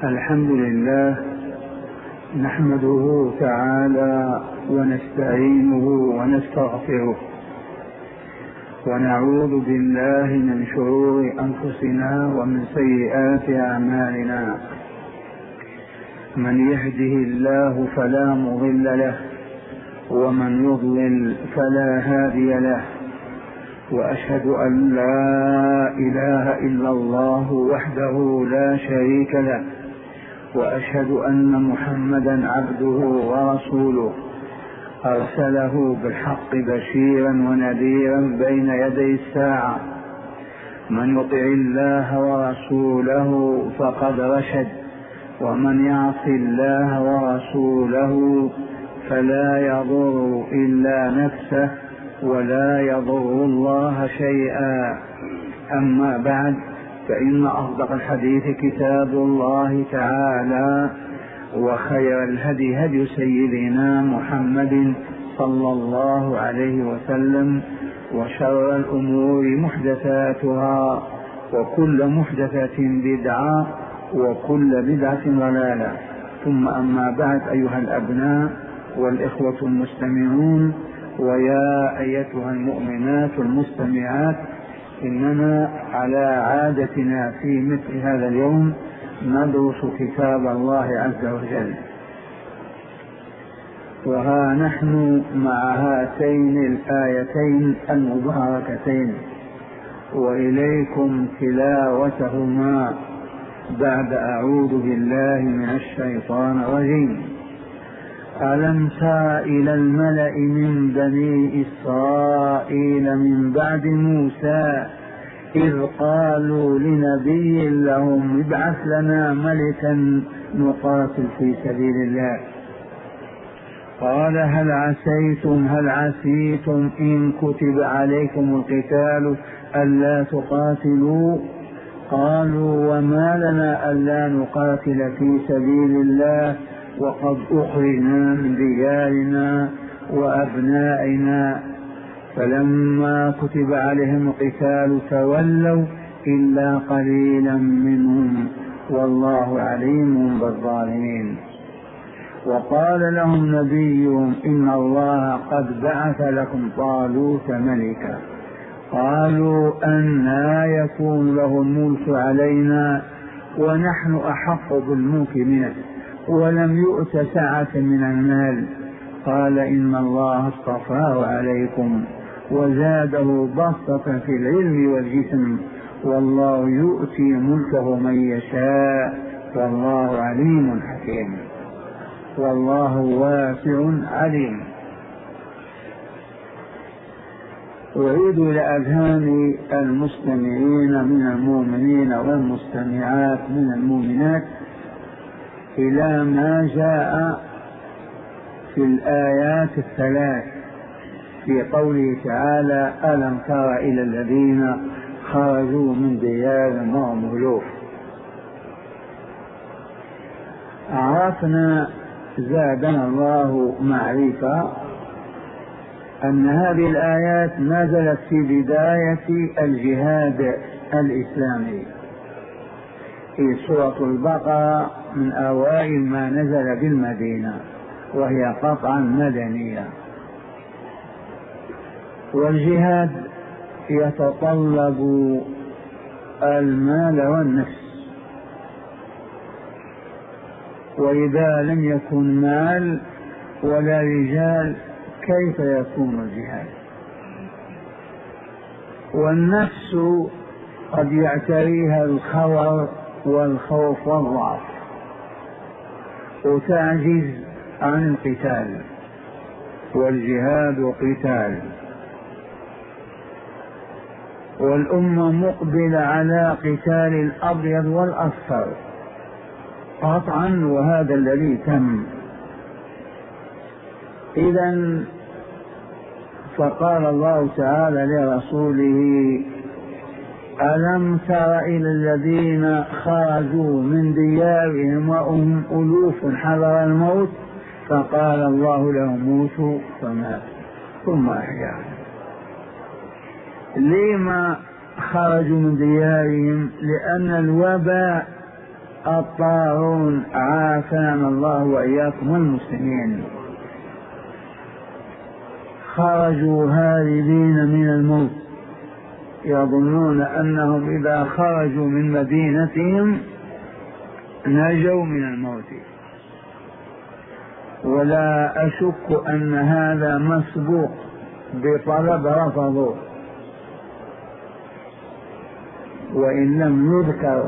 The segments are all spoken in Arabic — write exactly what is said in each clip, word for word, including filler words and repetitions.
الحمد لله نحمده تعالى ونستعينه ونستغفره ونعوذ بالله من شرور أنفسنا ومن سيئات أعمالنا. من يهده الله فلا مضل له ومن يضلل فلا هادي له، وأشهد أن لا إله إلا الله وحده لا شريك له، وأشهد أن محمدا عبده ورسوله أرسله بالحق بشيرا ونذيرا بين يدي الساعة. من يطع الله ورسوله فقد رشد، ومن يعص الله ورسوله فلا يضر إلا نفسه ولا يضر الله شيئا. أما بعد، فإن أصدق الحديث كتاب الله تعالى، وخير الهدي هدي سيدنا محمد صلى الله عليه وسلم، وشر الأمور محدثاتها، وكل محدثة بدعة، وكل بدعة ضلالة. ثم أما بعد، أيها الأبناء والإخوة المستمعون، ويا أيتها المؤمنات المستمعات، إننا على عادتنا في مثل هذا اليوم ندرس كتاب الله عز وجل، وها نحن مع هاتين الآيتين المباركتين، وإليكم تلاوتهما بعد أعوذ بالله من الشيطان الرجيم. ألم تر إلى الملأ من بني إسرائيل من بعد موسى إذ قالوا لنبي لهم ابعث لنا ملكا نقاتل في سبيل الله، قال هل عسيتم هل عسيتم إن كتب عليكم القتال ألا تقاتلوا؟ قالوا وما لنا ألا نقاتل في سبيل الله وقد أخرجنا من ديارنا وأبنائنا. فلما كتب عليهم القتال تولوا إلا قليلا منهم والله عليم بالظالمين. وقال لهم نبيهم إن الله قد بعث لكم طالوت ملكا. قالوا أنى يكون له الملك علينا ونحن أحق بالملك منه ولم يؤت سعة من المال. قال إن الله اصطفاه عليكم وزاده بسطة في العلم والجسم، والله يؤتي ملكه من يشاء والله عليم حكيم، والله واسع عليم. أعيد إلى أذهان المستمعين من المؤمنين والمستمعات من المؤمنات إلى ما جاء في الآيات الثلاث في قوله تعالى ألم تر إلى الذين خرجوا من ديارهم وهم ألوف. عرفنا زادنا الله معرفة أن هذه الآيات نزلت في بداية الجهاد الإسلامي في سورة البقرة، من أوائل ما نزل بالمدينة، وهي قطعا مدنية. والجهاد يتطلب المال والنفس، وإذا لم يكن مال ولا رجال كيف يكون الجهاد؟ والنفس قد يعتريها الخور والخوف والضعف وتعجز عن القتال، والجهاد قتال. والأمة مقبلة على قتال الأبيض والأصفر قطعا، وهذا الذي تم. إذن فقال الله تعالى لرسوله ألم تر إلى الذين خرجوا من ديارهم وهم ألوف حذر الموت فقال الله لهم موتوا فماتوا ثم أحياهم. لما خرجوا من ديارهم؟ لأن الوباء الطاعون، عافانا الله وإياكم المسلمين. خرجوا هاربين من الموت، يظنون أنهم إذا خرجوا من مدينتهم نجوا من الموت، ولا أشك أن هذا مسبوق بطلب رفضوا، وإن لم يذكر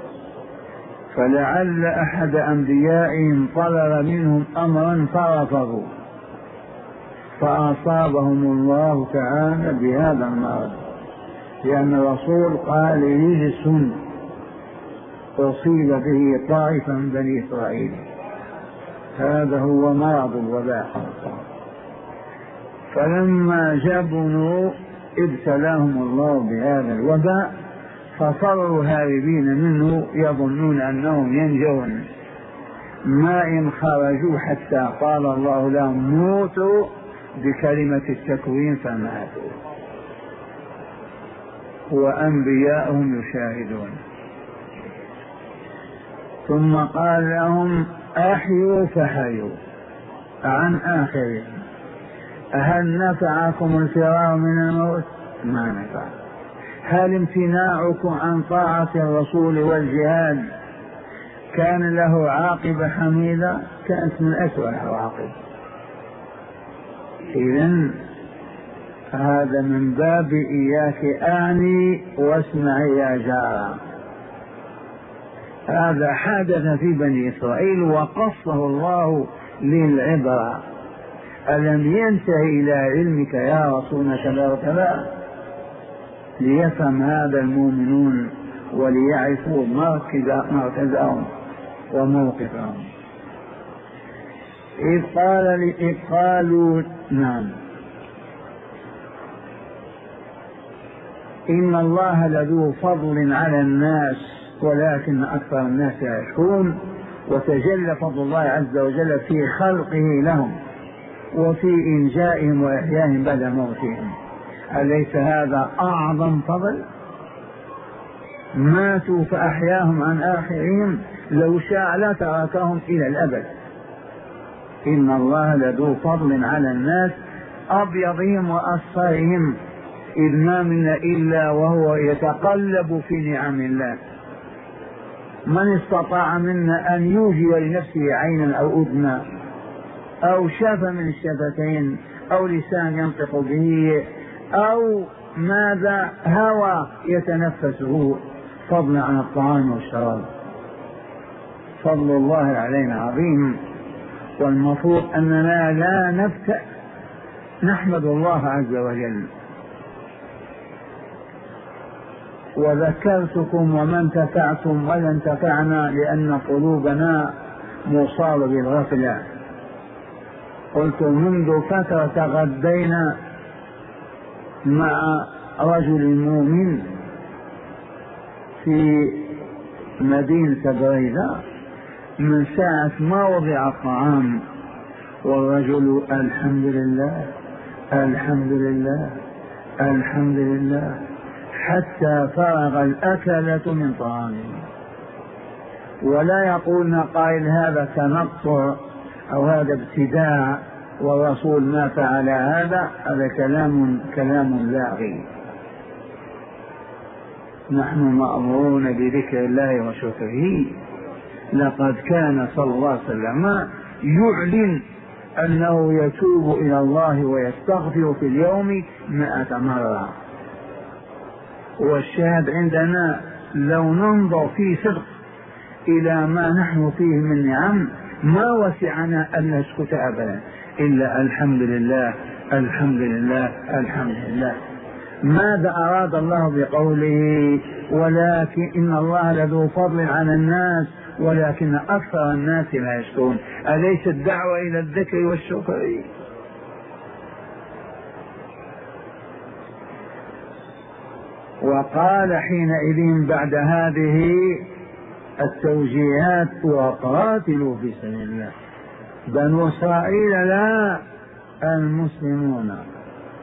فلعل أحد أنبيائهم طلب منهم أمرا فرفضوا فأصابهم الله تعالى بهذا المرض، لأن الرسول قال رجس أصيب به طائفة من بني إسرائيل، هذا هو مرض الوباء. فلما جبنوا ابتلاهم الله بهذا الوباء فصاروا هاربين منه يظنون أنهم ينجون، ما إن خرجوا حتى قال الله لهم موتوا بكلمة التكوين فماتوا، وأنبياءهم يشاهدون. ثم قال لهم أحيوا فحيوا عن آخرهم. هل نفعكم الفرار من الموت؟ ما نفع. هل امتناعكم عن طاعة الرسول والجهاد كان له عاقبة حميدة؟ كانت من أسوأ العواقب. إذن هذا من باب إياك أعني واسمعي يا جارة. هذا حدث في بني إسرائيل وقصه الله للعبرة. ألم ينتهي إلى علمك يا رسول كذا وكذا؟ ليفهم هذا المؤمنون وليعرفوا مركزهم وموقفهم. إذ قال إذ قالوا نعم إن الله لذو فضل على الناس ولكن أكثر الناس لا يشكرون. وتجلى فضل الله عز وجل في خلقه لهم وفي إنجائهم وإحيائهم بعد موتهم. أليس هذا أعظم فضل؟ ماتوا فأحياهم عن آخرهم، لو شاء لتركهم إلى الأبد. إن الله لذو فضل على الناس أبيضهم وأصفرهم، إذ ما منا إلا وهو يتقلب في نعم الله. من استطاع منا أن يوجد لنفسه عينا أو أذنا أو شاف من الشفتين أو لسان ينطق به أو ماذا هوى يتنفسه، فضلا عن الطعام والشراب. فضل الله علينا عظيم، والمفروض أننا لا نفتأ، نحمد الله عز وجل. وذكرتكم وما انتفعتم ولا انتفعنا لأن قلوبنا مصابة بالغفلة. قلت منذ فترة تغدينا مع رجل مؤمن في مدينة بريدة، من ساعة ما وضع الطعام والرجل الحمد لله الحمد لله الحمد لله حتى فرغ الأكلة من طعامه. ولا يقولنا قائل هذا تنطع أو هذا ابتداع والرسول ما فعل هذا، هذا كلام كلام لاغي. نحن مأمورون بذكر الله وشكره. لقد كان صلى الله عليه وسلم يعلن أنه يتوب إلى الله ويستغفر في اليوم مائة مرة. والشاهد عندنا لو ننظر في صدق إلى ما نحن فيه من نعم ما وسعنا أن نسكت أبدا إلا الحمد لله الحمد لله الحمد لله. ماذا أراد الله بقوله ولكن إن الله لذو فضل على الناس ولكن أكثر الناس لا يشكرون؟ أليس الدعوة إلى الذكر والشكر؟ وقال حينئذ بعد هذه التوجيهات وقاتلوا في سبيل الله. بنو إسرائيل لا، المسلمون،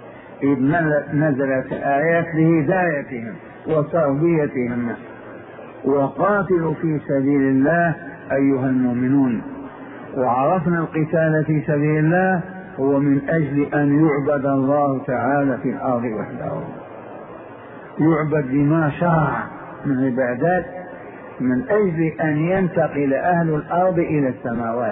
إذ نزلت آيات لهدايتهم وتربيتهم. وقاتلوا في سبيل الله أيها المؤمنون. وعرفنا القتال في سبيل الله هو من أجل أن يعبد الله تعالى في الأرض وحده، يعبد بما شرع من عبادات، من أجل أن ينتقل أهل الأرض إلى السماوات.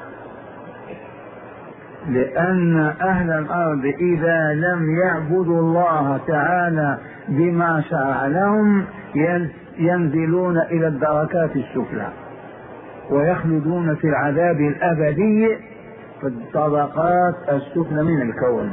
لأن أهل الأرض إذا لم يعبدوا الله تعالى بما شرع لهم ينزلون إلى الدركات السفلى ويخلدون في العذاب الأبدي في الطبقات السفلى من الكون.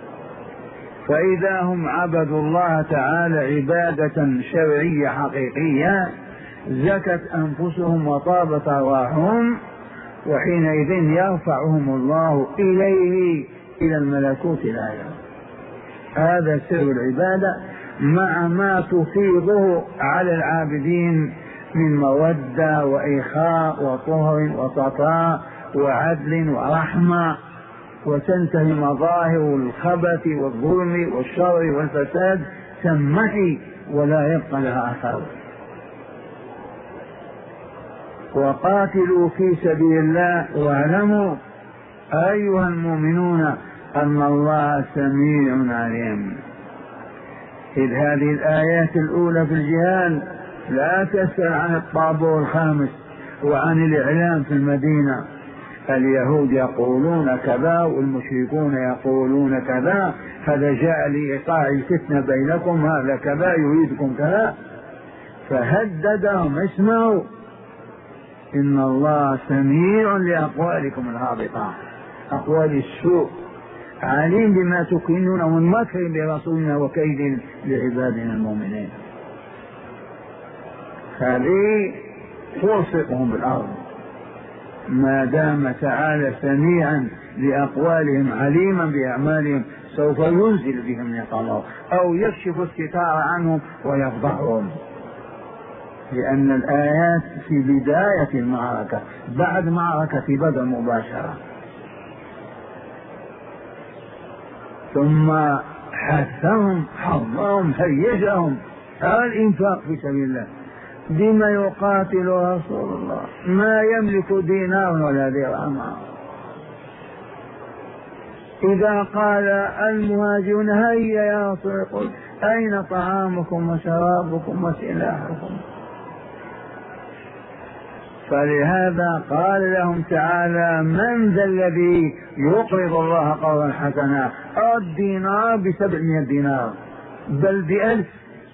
فإذا هم عبدوا الله تعالى عبادة شرعية حقيقية زكت أنفسهم وطابت أرواحهم، وحينئذ يرفعهم الله إليه إلى الملكوت الأعلى. هذا سر العبادة مع ما تفيضه على العابدين من مودة وإخاء وطهر وصفاء وعدل ورحمة، وتنتهي مظاهر الخبث والظلم والشر والفساد تنمحي ولا يبقى لها أثر. وقاتلوا في سبيل الله واعلموا أيها المؤمنون أن الله سميع عليم. إذ هذه الآيات الأولى في الجهاد لا تسأل عن الطابور الخامس وعن الإعلام في المدينة، اليهود يقولون كذا والمشركون يقولون كذا، هذا جاء لإيقاع الفتنة بينكم، هذا كذا يريدكم كذا، فهددهم اسمعوا إن الله سميع لأقوالكم الهابطة، أقوال السوء، عليم بما تكنون من مكر برسولنا وكيد لعبادنا المؤمنين. هذه تلصقهم بالأرض ما دام تعالى سميعا لأقوالهم عليما بأعمالهم، سوف ينزل بهم نقمه أو يكشف الستار عنهم ويفضحهم، لأن الآيات في بداية المعركة بعد معركة بدر مباشرة. ثم حثهم حظهم هيجهم على الإنفاق في سبيل الله. بما يقاتل رسول الله ما يملك دينار ولا درهم. إذا قال المهاجرون هيا يا رسول الله أين طعامكم وشرابكم وسلاحكم؟ فلهذا قال لهم تعالى من ذا الذي يقرض الله قرضا حسنا؟ الدينار بسبعمائة دينار بل بألف.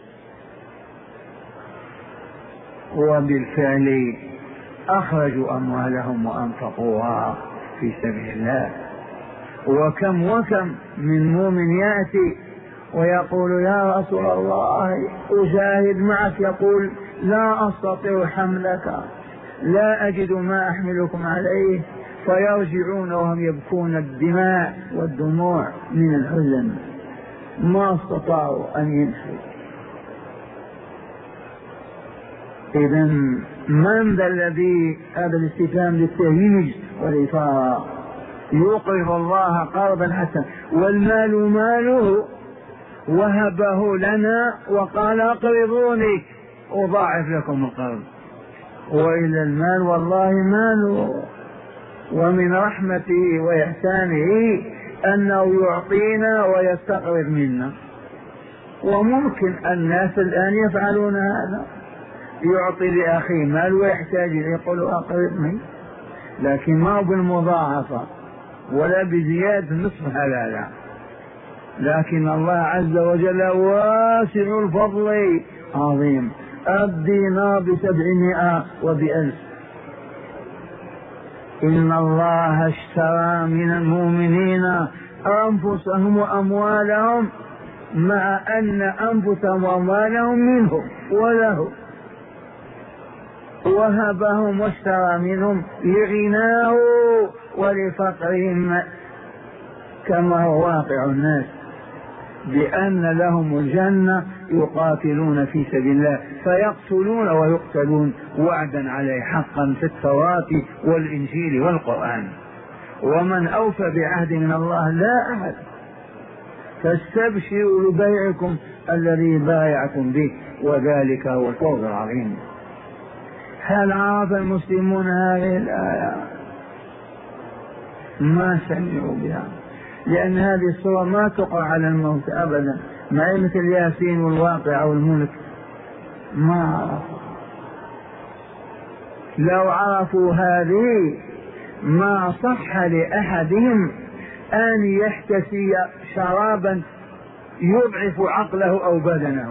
وبالفعل أخرجوا أموالهم وأنفقوها في سبيل الله. وكم وكم من مؤمن يأتي ويقول يا رسول الله أجاهد معك، يقول لا أستطيع حملك، لا أجد ما أحملكم عليه، فيرجعون وهم يبكون الدماء والدموع من الحزن، ما استطاعوا أن يمشوا. إذن من ذا الذي، هذا الاستفهام للتهييج والإثارة، يقرض الله قرضا حسنا والمال ماله وهبه لنا وقال اقرضوني أضاعف لكم القرض. وإلى المال والله ماله، ومن رحمته وإحسانه أنه يعطينا ويستقرض منا. وممكن الناس الآن يفعلون هذا، يعطي لأخيه مال ويحتاج يقول أقرضني، لكن ما بالمضاعفة ولا بزيادة نصف هذا لا، لكن الله عز وجل واسع الفضل عظيم، الدينار بسبعمائة وبألف. إن الله اشترى من المؤمنين أنفسهم وأموالهم، مع أن أنفسهم وأموالهم منهم وله، وهبهم واشترى منهم لغناه ولفقرهم كما هو واقع الناس، بأن لهم الجنة يقاتلون في سبيل الله فيقتلون ويقتلون وعدا عليه حقا في التوراة والإنجيل والقرآن. ومن أوفى بعهد من الله لا أحد، فاستبشروا ببيعكم الذي بايعتم به وذلك هو الفوز العظيم. هل عرف المسلمون هذه الآية؟ ما سمعوا بها، لأن هذه الصورة ما تقع على الموت أبدا، ما هي مثل ياسين والواقع والملك، ما عرفوا. لو عرفوا هذه ما صح لأحدهم أن يحتسي شرابا يضعف عقله أو بدنه.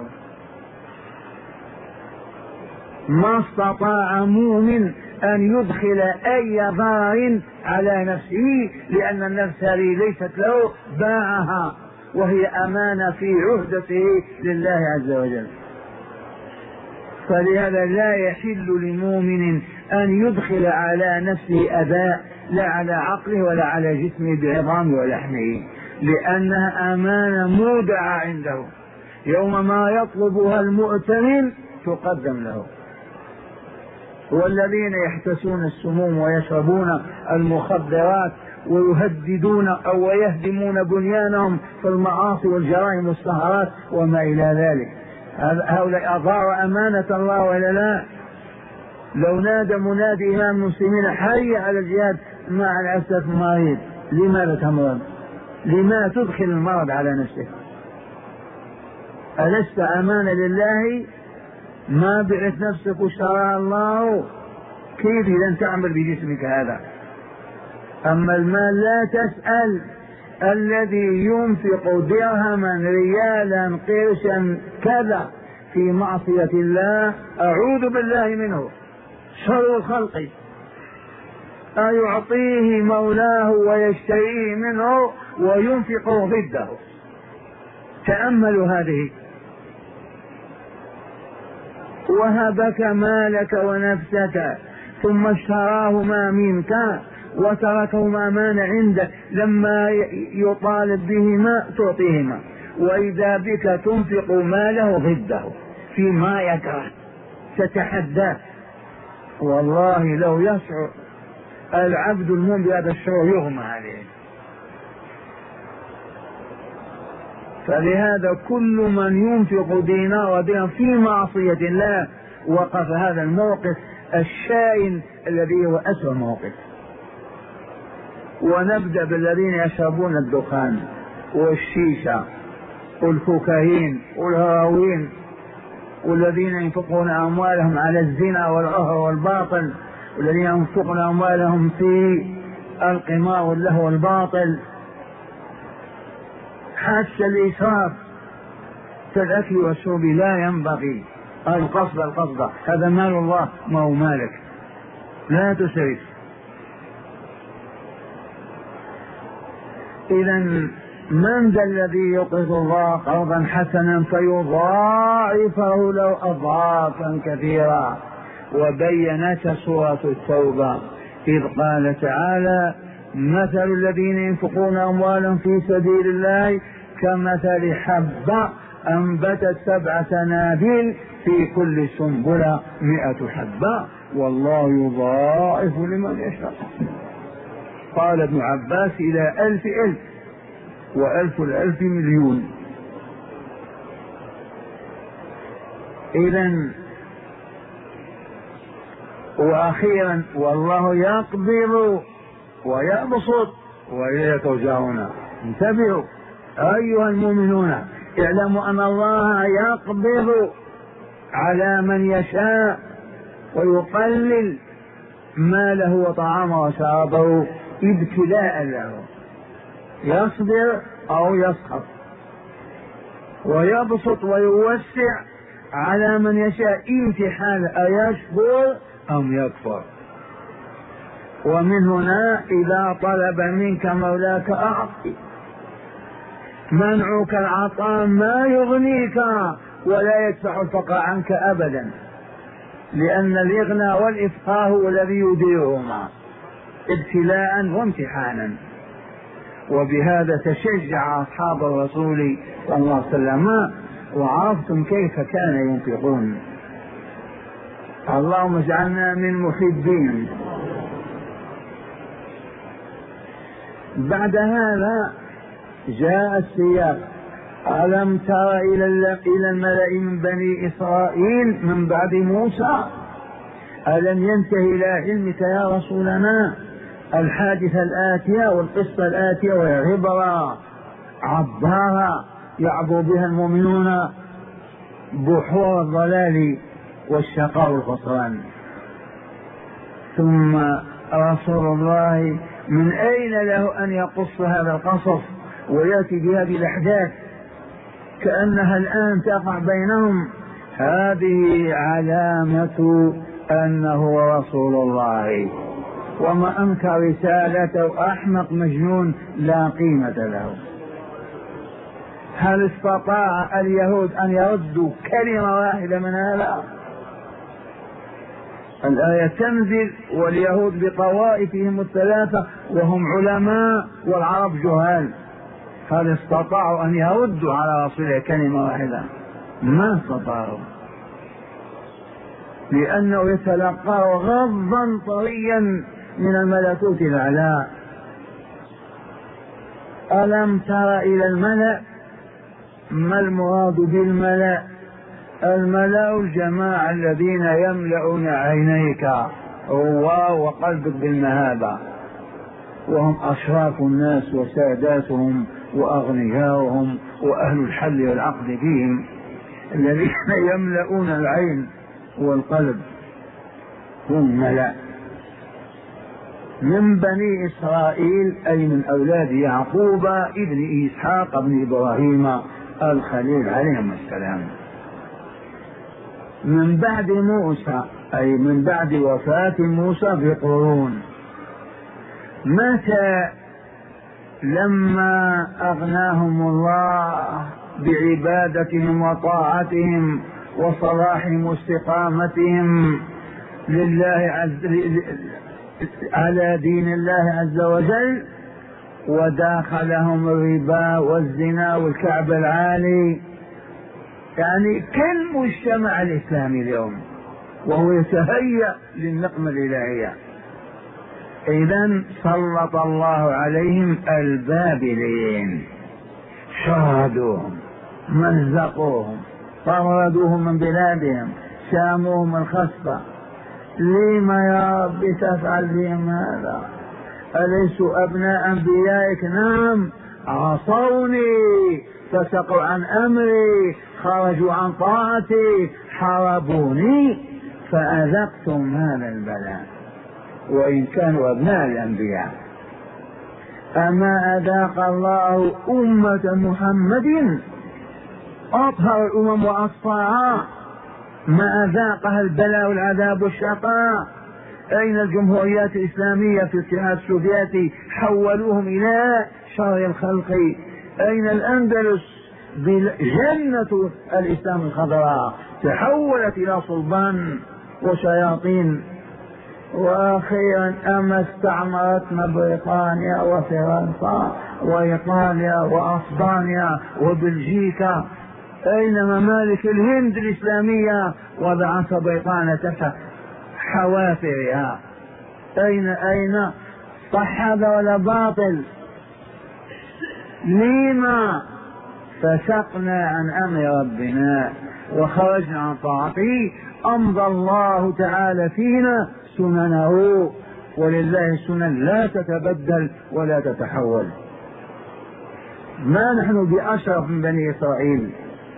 ما استطاع مؤمن أن يدخل أي ضرر على نفسه، لأن النفس هذه ليست له، باعها وهي أمانة في عهدته لله عز وجل. فلهذا لا يحل لمؤمن أن يدخل على نفسه أذى، لا على عقله ولا على جسمه بعظامه ولحمه، لأنها أمانة مودعة عنده، يوم ما يطلبها المؤتمن تقدم له. والذين يحتسون السموم ويشربون المخدرات ويهددون أو يهدمون بنيانهم في المعاصي والجرائم والسهرات وما إلى ذلك، هؤلاء أضاعوا أمانة الله ولا لا؟ لو نادى منادي إمام المسلمين حي على الجهاد مع الأسف مريض، لماذا تمرض؟ لما تدخل المرض على نفسك؟ ألست أمانة لله؟ ما بعت نفسك واشتراها الله، كيف إذا تعمل بجسمك هذا؟ أما المال لا تسأل، الذي ينفق درهما ريالا قرشا كذا في معصية الله أعوذ بالله منه، شر الخلق، أيعطيه مولاه ويشتريه منه وينفقه ضده. تأملوا هذه. وهبك مالك ونفسك ثم اشتراهما منك وتركهما أمانة عندك، لما يطالب بهما تعطيهما، وإذا بك تنفق ماله ضده فيما يكره، تتحداه. والله لو يشعر العبد المؤمن بهذا الشعور يغمى عليه. فلهذا كل من ينفق دينار ودينار في معصية الله وقف هذا الموقف الشائن الذي هو أسوأ موقف. ونبدأ بالذين يشربون الدخان والشيشة والكوكايين والهراوين، والذين ينفقون أموالهم على الزنا والعهر والباطل، والذين ينفقون أموالهم في القمار واللهو والباطل، حتى الإسراف في الأكل والشرب لا ينبغي. القصد القصد هذا مال الله ما هو مالك، لا تسرف. إذا من ذا الذي يقرض الله قرضا حسنا فيضاعفه له أضعافا كثيرة؟ وبينت سورة التوبة إذ قال تعالى مثل الذين ينفقون أموالا في سبيل الله كمثل حبة أنبتت سبع سنابل في كل سنبلة مئة حبة والله يضاعف لمن يشاء. قال ابن عباس إلى ألف ألف، وألف الألف مليون. إذن وأخيرا والله يقبض ويبسط وإليه ترجعون. انتبهوا أيها المؤمنون، اعلموا أن الله يقبض على من يشاء ويقلل ماله وطعامه وشرابه ابتلاء له، يصبر أو يسخط، ويبسط ويوسع على من يشاء امتحان أيشكر أم يكفر. ومن هنا إذا طلب منك مولاك أعطي، منعك العطاء ما يغنيك ولا يدفع الفقر عنك أبدا، لأن الإغنى والإفقاه هو الذي يديرهما ابتلاء وامتحانا. وبهذا تشجع أصحاب الرسول صلى الله عليه وسلم، وعرفتم كيف كان ينفقون. اللهم اجعلنا من محبين. بعد هذا جاء السياق: ألم تر إلى الملأ من بني إسرائيل من بعد موسى ألم ينتهي إلى علمك يا رسولنا الحادثة الآتية والقصة الآتية وهي عبرة عبارة يعبر بها المؤمنون بحور الضلال والشقاء والخسران. ثم رسول الله من أين له أن يقص هذا القصص ويأتي بهذه الأحداث كأنها الآن تقع بينهم؟ هذه علامة أنه رسول الله، وما أنكر رسالته أحمق مجنون لا قيمة له. هل استطاع اليهود أن يردوا كلمة واحدة من هذا؟ الآية تنزل واليهود بطوائفهم الثلاثة وهم علماء والعرب جهال، هل استطاعوا أن يردوا على رسوله كلمة واحدة؟ ما استطاعوا، لأنه يتلقى غضا طريا من الملكوت الأعلى. ألم تر إلى الملأ؟ ما المراد بالملأ؟ الملأ الجماعة الذين يملؤون عينيك وقلبك بالمهابة، وهم أشراف الناس وساداتهم وأغنياؤهم وأهل الحل والعقد فيهم، الذين يملؤون العين والقلب هم ملأ من بني إسرائيل، أي من أولاد يعقوب ابن إسحاق ابن إبراهيم الخليل عليهم السلام، من بعد موسى، أي من بعد وفاة موسى بقرون. متى؟ لما أغناهم الله بعبادتهم وطاعتهم وصلاحهم واستقامتهم لله عز على دين الله عز وجل، وداخلهم الربا والزنا والكعب العالي، يعني كالمجتمع الإسلامي اليوم، وهو يتهيأ للنقمة الإلهية. إذن سلط الله عليهم البابلين، شردوهم، مزقوهم، طردوهم من بلادهم، ساموهم الخسفة. لما يا رب تفعل بهم هذا؟ أليسوا أبناء أنبيائك؟ نعم، عصوني، فسقوا عن أمري، خرجوا عن طاعتي، حاربوني، فأذقتم هذا البلاء وإن كانوا أبناء الأنبياء. أما أذاق الله أمة محمد أطهر الأمم وأصفاها، ما أذاقها البلاء والعذاب والشقاء. أين الجمهوريات الإسلامية في الاتحاد السوفيتي؟ حولوهم إلى شر الخلق. أين الأندلس جنة الإسلام الخضراء؟ تحولت إلى صلبان وشياطين. وأخيرا أما استعمرتنا بريطانيا وفرنسا وإيطاليا وأسبانيا وبلجيكا، أين ممالك الهند الإسلامية وضعت بريطانيا تحت حوافرها؟ أين أين صح هذا ولا باطل؟ لما فسقنا عن أمر ربنا وخرجنا عن طاعته، أمضى الله تعالى فينا سننه، ولله السنن لا تتبدل ولا تتحول. ما نحن بأشرف من بني إسرائيل،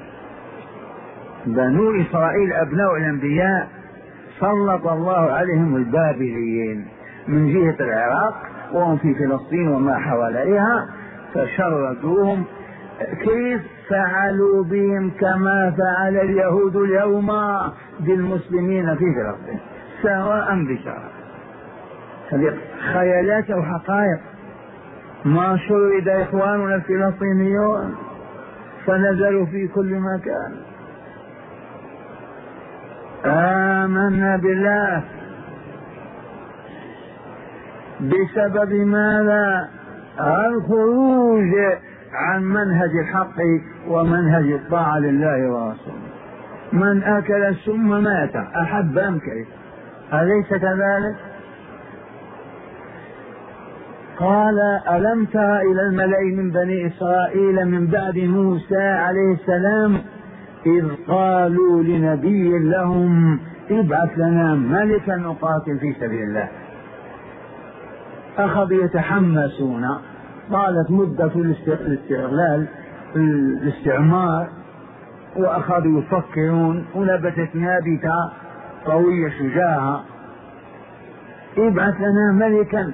بنو إسرائيل أبناء الأنبياء، سلط الله عليهم البابليين من جهة العراق وهم في فلسطين وما حواليها، فشردوهم. كيف فعلوا بهم؟ كما فعل اليهود اليوم بالمسلمين في فلسطين سواء بشرع. هذه خيالات أو حقائق. ما شرد إخواننا الفلسطينيون فنزلوا في كل مكان. آمنا بالله بسبب ماذا؟ الخروج عن منهج الحق ومنهج الطاعة لله ورسوله. من أكل السم مات، أحب أم كره، أليس كذلك؟ قال ألم تر إلى الملأ من بني إسرائيل من بعد موسى عليه السلام إذ قالوا لنبي لهم ابعث لنا ملكا نقاتل في سبيل الله. أخذوا يتحمسون، طالت مدة الاستغلال الاستعمار، وأخذوا يفكرون، ونبتت نابتة قوية شجاعة. ابعث لنا ملكا.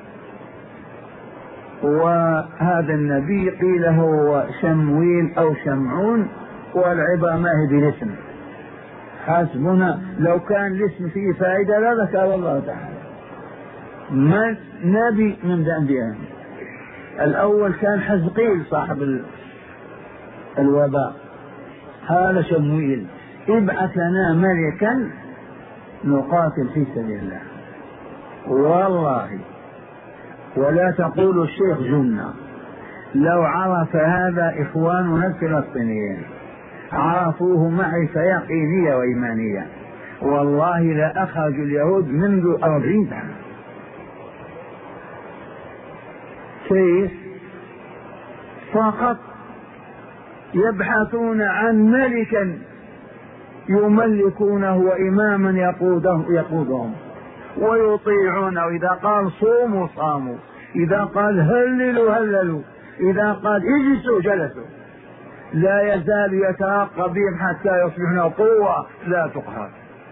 وهذا النبي قيل هو شمويل أو شمعون، والعبرة ما هي بالاسم، حسبنا. لو كان الاسم فيه فائدة لا ذكر الله تعالى. من نبي من الأنبياء. الأول كان حزقيل صاحب الوباء، هذا شمويل. ابعث لنا ملكا نقاتل في سبيل الله. والله ولا تقولوا الشيخ جنة، لو عرف هذا إخواننا الفلسطينيين عرفوه معرفة يقينية وإيمانية، والله لا أخرج اليهود منذ أربعين سنة. كيف؟ فقط يبحثون عن ملكا يملكونه وإماما يقوده يقودهم ويطيعونه. إذا قال صوموا صاموا، إذا قال هللوا هللوا، إذا قال اجلسوا جلسوا. لا يزال يترقى بهم حتى يصبحون قوة لا تقهر.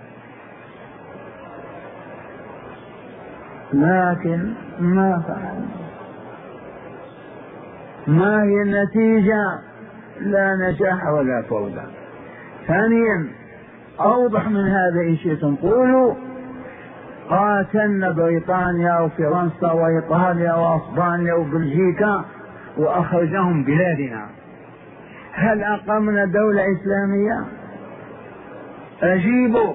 لكن ما فعل. ما هي النتيجة؟ لا نجاح ولا فوز. ثانيا أوضح من هذا إن شئتم قولوا قاتلنا بريطانيا وفرنسا وإيطاليا وأسبانيا وبلجيكا وأخرجهم بلادنا، هل أقمنا دولة إسلامية؟ أجيبوا.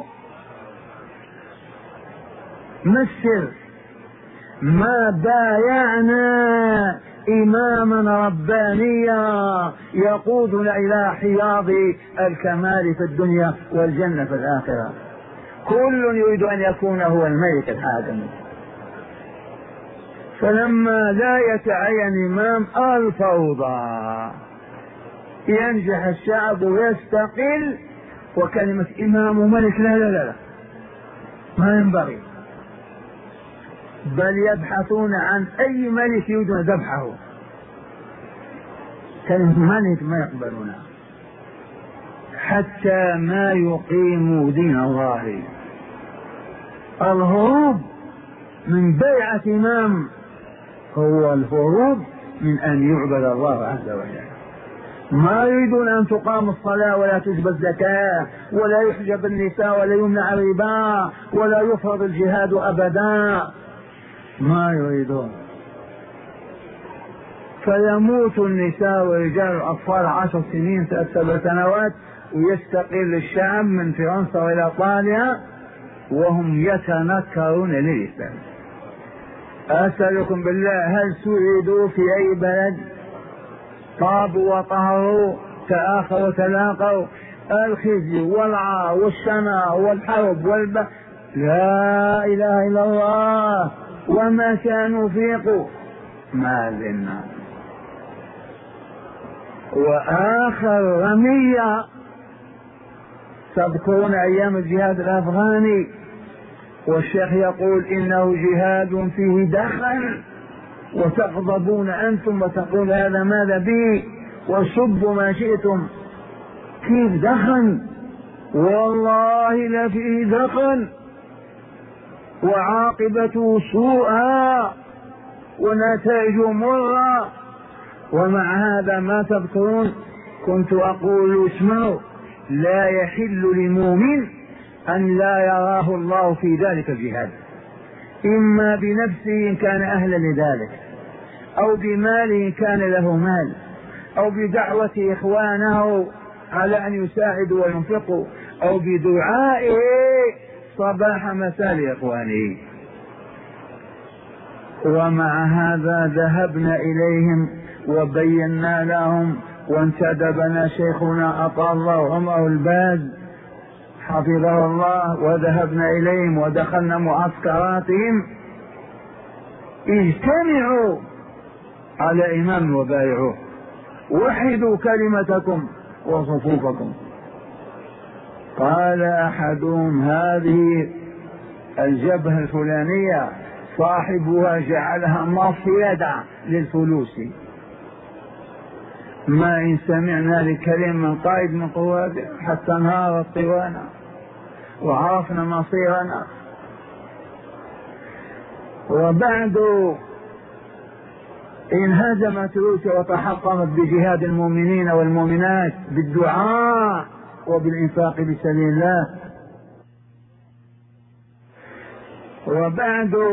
ما السر؟ ما بايعنا إماما ربانيا يقودنا إلى حياض الكمال في الدنيا والجنة في الآخرة. كل يريد أن يكون هو الملك الحاكم. فلما لا يتعين إمام الفوضى، ينجح الشعب ويستقل، وكلمة إمام وملك لا لا لا ما ينبغي، بل يبحثون عن أي ملك يريدون ذبحه. كلمة ملك ما يقبلونها حتى ما يقيموا دين الله. الهروب من بيعة إمام هو الهروب من أن يعبد الله عز وجل. ما يريدون أن تقام الصلاة ولا تجب الزكاة ولا يحجب النساء ولا يمنع الربا ولا يفرض الجهاد أبدا، ما يريدون. فيموت النساء والرجال والأطفال عشر سنين ثلاث سبع سنوات، ويستقل الشعب من فرنسا وإلى إيطاليا وهم يتنكرون للإسلام. أسألكم بالله، هل سعدوا في أي بلد؟ طابوا وطهروا، تآخوا وتلاقوا، الخزي والعار والشنار والحرب والب لا إله إلا الله، وما كانوا فيقوا ما زلنا. وآخر رمية، تذكرون أيام الجهاد الأفغاني والشيخ يقول إنه جهاد فيه دخل، وتغضبون أنتم وتقول هذا ماذا به وسبوا ما شئتم. كيف دخل؟ والله لفيه دخل وعاقبته سوءا ونتائجه مرة. ومع هذا ما تذكرون؟ كنت أقول اسمعوا، لا يحل لمؤمن أن لا يراه الله في ذلك الجهاد، إما بنفسه إن كان أهلا لذلك، أو بماله إن كان له مال، أو بدعوة إخوانه على أن يساعدوا وينفقوا، أو بدعائه صباح مساء لإخوانه. ومع هذا ذهبنا إليهم وبينا لهم، وانتدبنا شيخنا أطال الله عمره الباز حفظه الله، وذهبنا إليهم ودخلنا معسكراتهم. اجتمعوا على إمام وبايعوه، وحدوا كلمتكم وصفوفكم. قال أحدهم هذه الجبهة الفلانية صاحبها جعلها مصيدة للفلوس، ما إن سمعنا لكلمة من قائد من قواته حتى انهارت طوانا وعرفنا مصيرنا. وبعد إن هزمت روسيا وتحطمت بجهاد المؤمنين والمؤمنات بالدعاء وبالإنفاق بسبيل الله، وبعد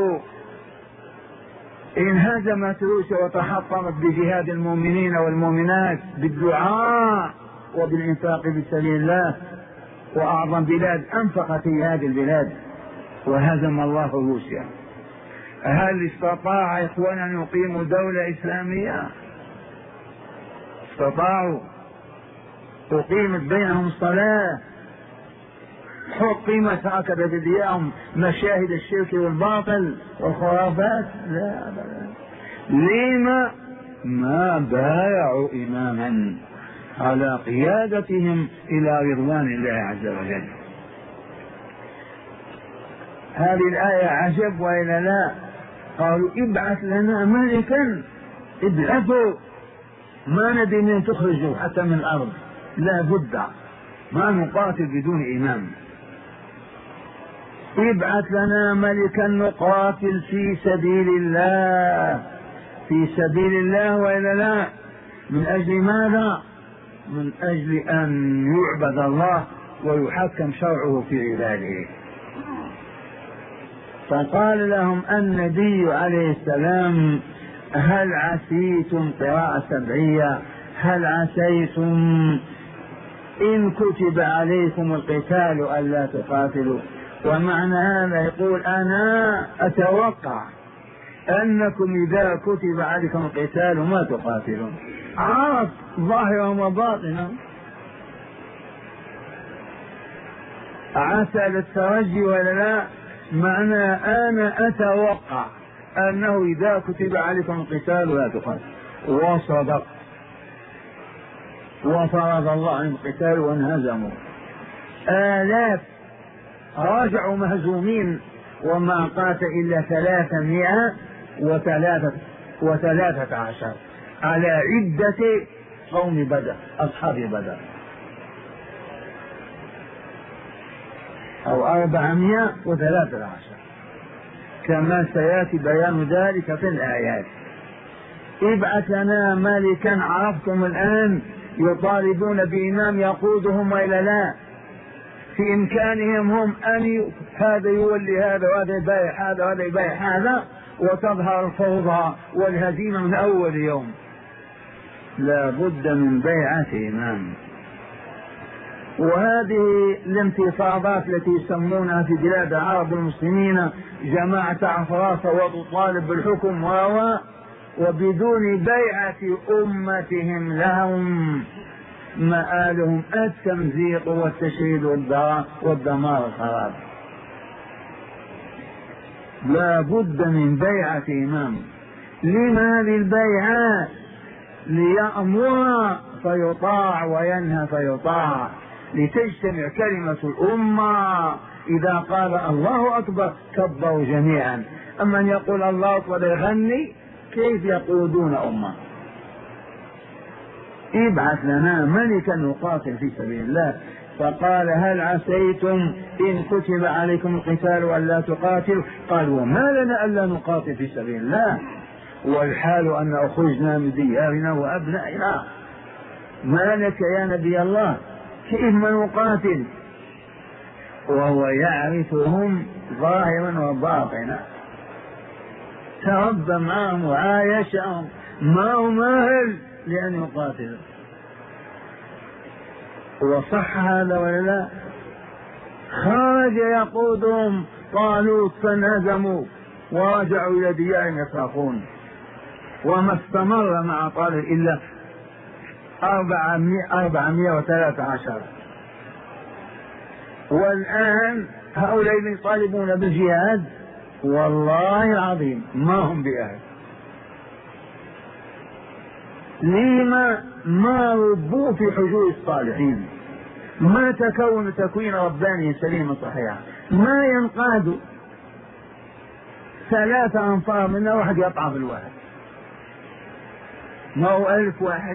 إن هزمت روسيا وتحطمت بجهاد المؤمنين والمؤمنات بالدعاء وبالإنفاق بسبيل الله، وأعظم بلاد أنفقت في هذه البلاد وهزم الله روسيا، هل استطاع إخوانا أن يقيموا دولة إسلامية؟ استطاعوا؟ أقيمت بينهم صلاة، حكمت هكذا بدياهم مشاهد الشرك والباطل والخرافات؟ لا أبدا. لما؟ ما بايعوا إماما على قيادتهم إلى رضوان الله عز وجل. هذه الآية عجب وإلا لا؟ قالوا ابعث لنا ملكا، ابعثوا، ما ندري من تخرجوا حتى من الأرض، لا بد ما نقاتل بدون إمام. ابعث لنا ملكا نقاتل في سبيل الله، في سبيل الله وإلا لا؟ من أجل ماذا؟ من أجل أن يعبد الله ويحكم شرعه في عباده. فقال لهم النبي عليه السلام هل عسيتم، قراءة سبعية، هل عسيتم إن كتب عليكم القتال ألا تقاتلوا. ومعنى هذا يقول أنا أتوقع أنكم إذا كتب عليكم القتال ما تقاتلون، عرف ظاهرا وباطنا، عسى للترجي ولا لا؟ معنى أنا أتوقع أنه إذا كتب عليكم القتال لا تقاتل. وصدق، وفرض الله عن القتال وانهزموا، آلاف رجعوا مهزومين، وما قاتل إلا ثلاثمائة وثلاثة وثلاثة عشر على عدة قوم بدر، أصحاب بدر، أو أربعمائة وثلاثة عشر كما سيأتي بيان ذلك في الآيات. ابعث لنا ملكا، عرفتم الآن يطالبون بإمام يقودهم وإلا لا؟ في إمكانهم هم أن هذا يولي هذا وهذا يبايع هذا وهذا يبايع هذا، وتظهر الفوضى والهزيمة من أول يوم. لا بد من بيعة إمام. وهذه الانتفاضات التي يسمونها في بلاد العرب المسلمين جماعة عفراسة وتطالب بالحكم و وبدون بيعة أمتهم لهم مآلهم التمزيق والتشريد والدمار الخراب. لا بد من بيعة إمام. لما هذه البيعة؟ ليأمر فيطاع وينهى فيطاع، لتجتمع كلمة الأمة. إذا قال الله أكبر كبروا جميعا، أما أن يقول الله أكبر يغني كيف يقودون أمة؟ ابعث لنا ملكا نقاتل في سبيل الله. فقال هل عسيتم إن كتب عليكم القتال ألا تقاتلوا؟ قالوا وما لنا ألا نقاتل في سبيل الله والحال أن أخرجنا من ديارنا وأبنائنا، ما لك يا نبي الله كيف ما نقاتل؟ وهو يعرفهم ظاهرا وباطنا، تربى معهم وعايشهم، ما هو ماهل لأن يقاتل. وصح هذا ولا لا؟ خرج يقودهم طالوت فانهزموا ورجعوا إلى ديارهم يصرخون، وما استمر مع طالوت إلا أربعمائة وثلاثة عشر. والآن هؤلاء يطالبون بالجهاد، والله العظيم ما هم بأهل. لما؟ ما ربوا في حجور الصالحين، ما تكون تكوين رباني سليم صحيح، ما ينقاد ثلاثة أنفار منه واحد يقع بالواحد، ما هو ألف واحد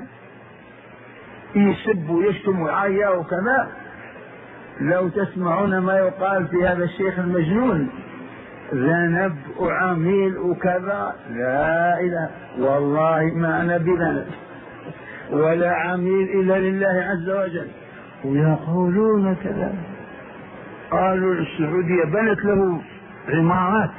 يسب ويشتم ويعيا وكذا. لو تسمعون ما يقال في هذا الشيخ المجنون ذنب وعميل وكذا، لا إله والله ما أنا بذنب ولا عميل إلا لله عز وجل. ويقولون كذا، قالوا السعودية بنت له عمارات،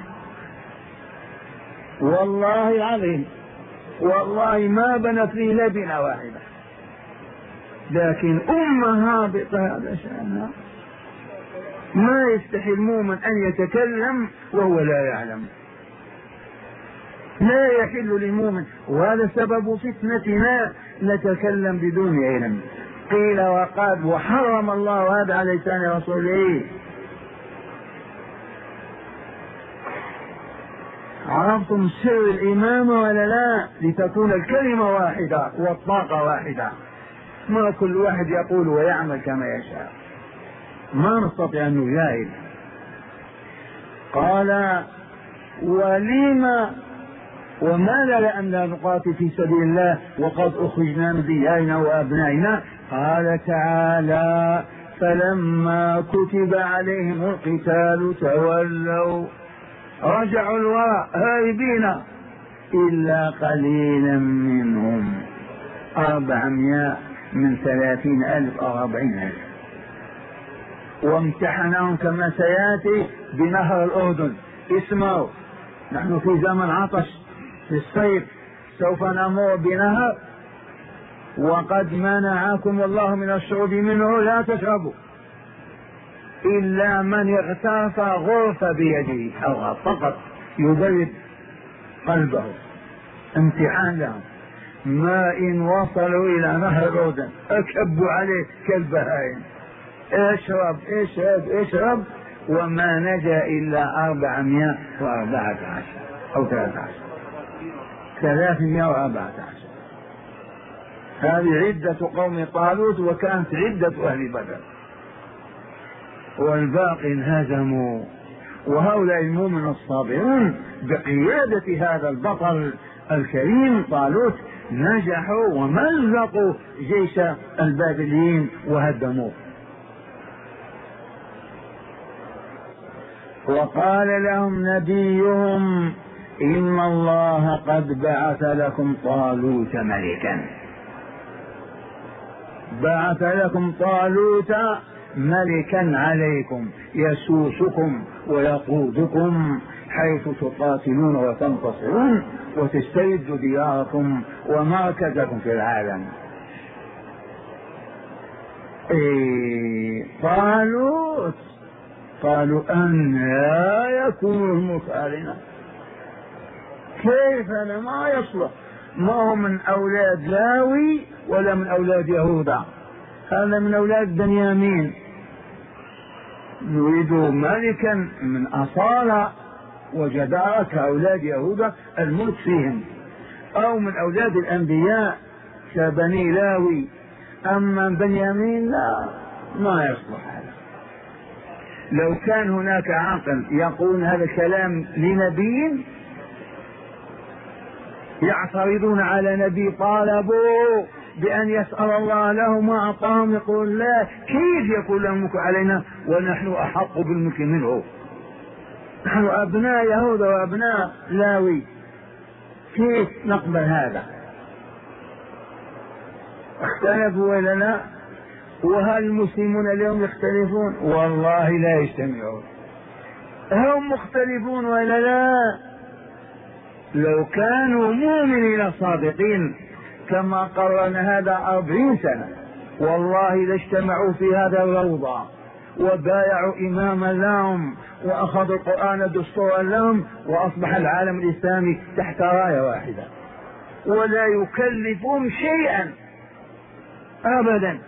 والله عظيم والله ما بنت لي لبنة واحدة، لكن أمة هابطة هذا شأنها. ما يستحي المؤمن أن يتكلم وهو لا يعلم، لا يحل للمؤمن، وهذا سبب فتنتنا نتكلم بدون علم. قيل وقال وحرم الله هذا على لسان رسوله. عرفتم سر الإمامة ولا لا؟ لتكون الكلمة واحدة والطاقة واحدة، ما كل واحد يقول ويعمل كما يشاء، ما نستطيع أن نجاهد. قال ولما وما لنا لا نقاتل في سبيل الله وقد أخرجنا من ديارنا وأبنائنا؟ قال تعالى فلما كتب عليهم القتال تولوا رجعوا الوراء هاربين إلا قليلا منهم، أربعمائة من ثلاثين ألف أو أربعين ألف. وامتحنهم كما سيأتي بنهر الأردن. اسمعوا، نحن في زمن عطش في الصيف، سوف نمر بنهر وقد منعكم الله من الشرب منه، لا تشربوا إلا من اغترف غرفة بيده أو فقط يبرد قلبه. امتحان لهم. ما إن وصلوا إلى نهر الأردن أكبوا عليه كالبهائم، اشرب اشرب اشرب، وما نجا إلا أربعمائة وأربعة عشر أو ثلاثة عشر ثلاثمائة وأربعة عشر. هذه عدة قوم طالوت وكانت عدة أهل بدر، والباقي انهزموا. وهؤلاء المؤمن الصابرون بقيادة هذا البطل الكريم طالوت نجحوا ومزقوا جيش البابليين وهدموه. وقال لهم نبيهم إن الله قد بعث لكم طالوت ملكا، بعث لكم طالوت ملكا عليكم يسوسكم ويقودكم حيث تقاتلون وتنتصرون وتسترد دياركم ومركزكم في العالم. إيه طالوت قالوا أن لا يكون الملك علينا، كيف أنا ما يصلح، ما هو من أولاد لاوي ولا من أولاد يهوذا، هذا من أولاد بنيامين. نريد ملكا من أصالة وجدارة كأولاد يهوذا الملك فيهم، أو من أولاد الأنبياء كبني لاوي. أما بنيامين لا، ما يصلح هذا. لو كان هناك عاقل يقول هذا الكلام لنبي، يعترضون على نبي طالبوا بأن يسأل الله له ما أعطاهم، يقول لا، كيف يكون له الملك علينا ونحن أحق بالملك منه، نحن أبناء يهوذا وأبناء لاوي، كيف نقبل هذا؟ اختلفوا ولا لا؟ وهل المسلمون اليوم يختلفون؟ والله لا يجتمعون. هم مختلفون ولا لا؟ لو كانوا مؤمنين صادقين كما قررنا هذا أربعين سنة والله لاجتمعوا في هذا الروضة وبايعوا إماما لهم وأخذوا القرآن دستورا لهم، وأصبح العالم الإسلامي تحت راية واحدة ولا يكلفهم شيئا أبدا.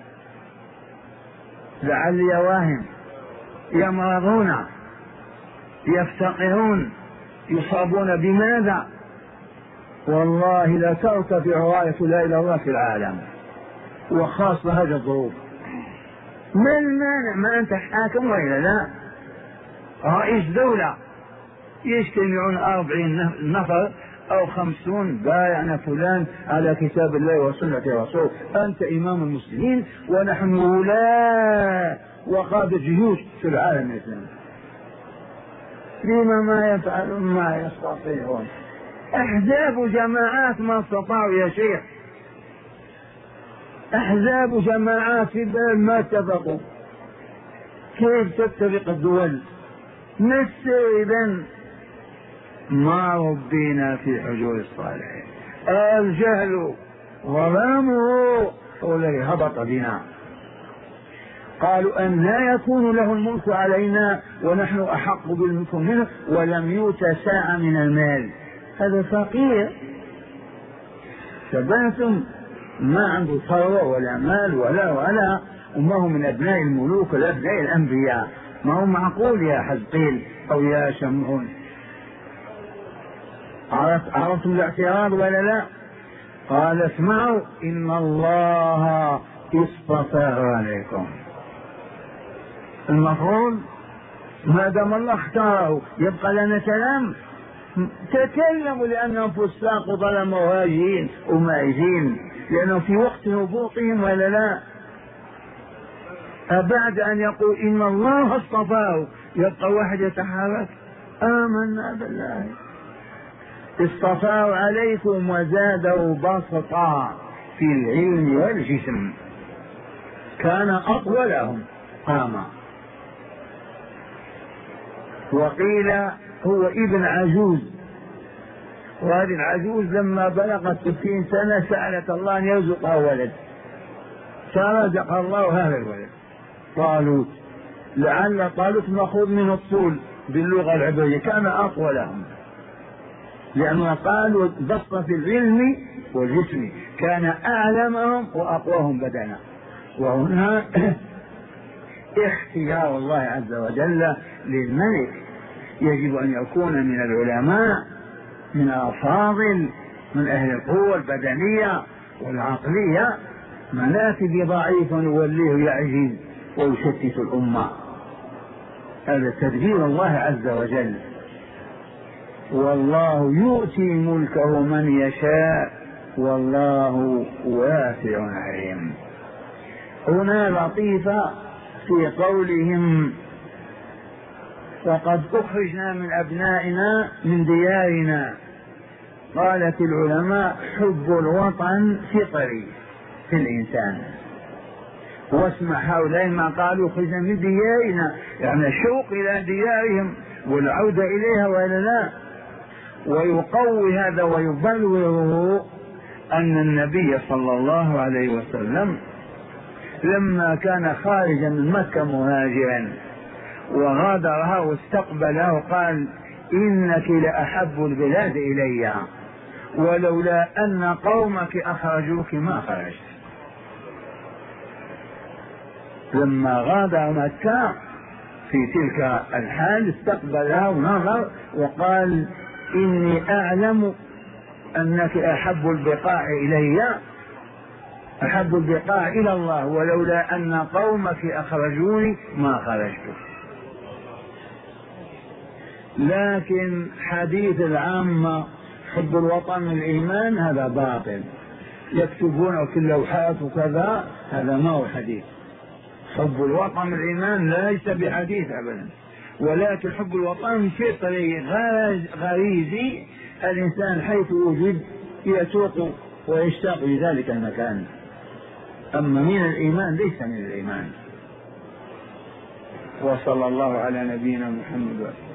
لعلي واهم، يمرضون، يفتقرون، يصابون بماذا؟ والله لا ترتفع راية لا إله إلا الله في العالم، وخاصة هذه الظروف. ما المانع؟ ما أنت حاكم وإلا لا؟ رئيس دولة يجتمعون أربعين نفر أو خمسون بايعنا فلان على كتاب الله وسنة رسوله، أنت إمام المسلمين ونحن ولاة وقادة جيوش في العالم الإسلامي. لما ما يفعلون ما يستطيعون؟ أحزاب وجماعات ما استطاعوا يا شيخ، أحزاب وجماعات في البلد ما اتفقوا، كيف تتفق الدول؟ نسيبا ما ربينا في حجور الصالحين، الجهل ظلامه والذي هبط بنا. قالوا أن لا يكون له الملك علينا ونحن أحق بالملك منه ولم يؤت ساعة من المال، هذا فقير. شبهتم ما عنده ثروة ولا مال ولا ولا وما هو من أبناء الملوك ولا أبناء الأنبياء، ما هو معقول يا حزقيل أو يا شمعون. عرفتم الاعتراض ولا لا؟ قال اسمعوا إن الله اصطفاه عليكم. المفروض ما دام الله اختاره يبقى لنا كلام؟ تكلموا لأنهم فساق وظلموا وهاجين ومائزين، لأنهم في وقت هبوطهم ولا لا؟ أبعد أن يقول إن الله اصطفاه يبقى واحد يتحرك؟ آمنا بالله اصطفاه عليكم وزاده بسطا في العلم والجسم، كان أطولهم قاما. وقيل هو ابن عجوز، وهذه العجوز لما بلغت ستين سنة سألت الله أن يرزقها ولد، فرزق الله هذا الولد طالوت. لعل طالوت مأخوذ من الطول باللغة العبرية، كان أطولهم، لأنه قالوا بسط في العلم والجسم، كان أعلمهم وأقواهم بدنا. وهنا اختيار الله عز وجل للملك، يجب أن يكون من العلماء من الأفاضل من أهل القوة البدنية والعقلية، مناكب ضعيف يوليه يعجز ويشتت الأمة. هذا تدبير الله عز وجل. والله يؤتي ملكه من يشاء والله واسع عليم. هنا لطيفة في قولهم وقد أخرجنا من أبنائنا من ديارنا. قالت العلماء حب الوطن فطري في الإنسان، واسمع هؤلاء ما قالوا أخرجنا من ديارنا يعني الشوق إلى ديارهم والعودة إليها ولا لا. ويقوي هذا ويبلوره أن النبي صلى الله عليه وسلم لما كان خارجا من مكة مهاجرا وغادرها واستقبلها وقال إنك لأحب البلاد إلي ولولا أن قومك أخرجوك ما خرجت. لما غادر مكة في تلك الحال استقبلها ونظر وقال إني أعلم أنك أحب البقاع إلي أحب البقاع إلى الله ولولا أن قومك أخرجوني ما خرجت. لكن حديث العامة حب الوطن الإيمان هذا باطل، يكتبونه في اللوحات وكذا، هذا ما هو حديث. حب الوطن الإيمان ليس بحديث أبدا، ولكن حب الوطن فطري غريزي، الإنسان حيث وجد يتوق ويشتاق لذلك المكان. أما من الإيمان ليس من الإيمان. وصلى الله على نبينا محمد.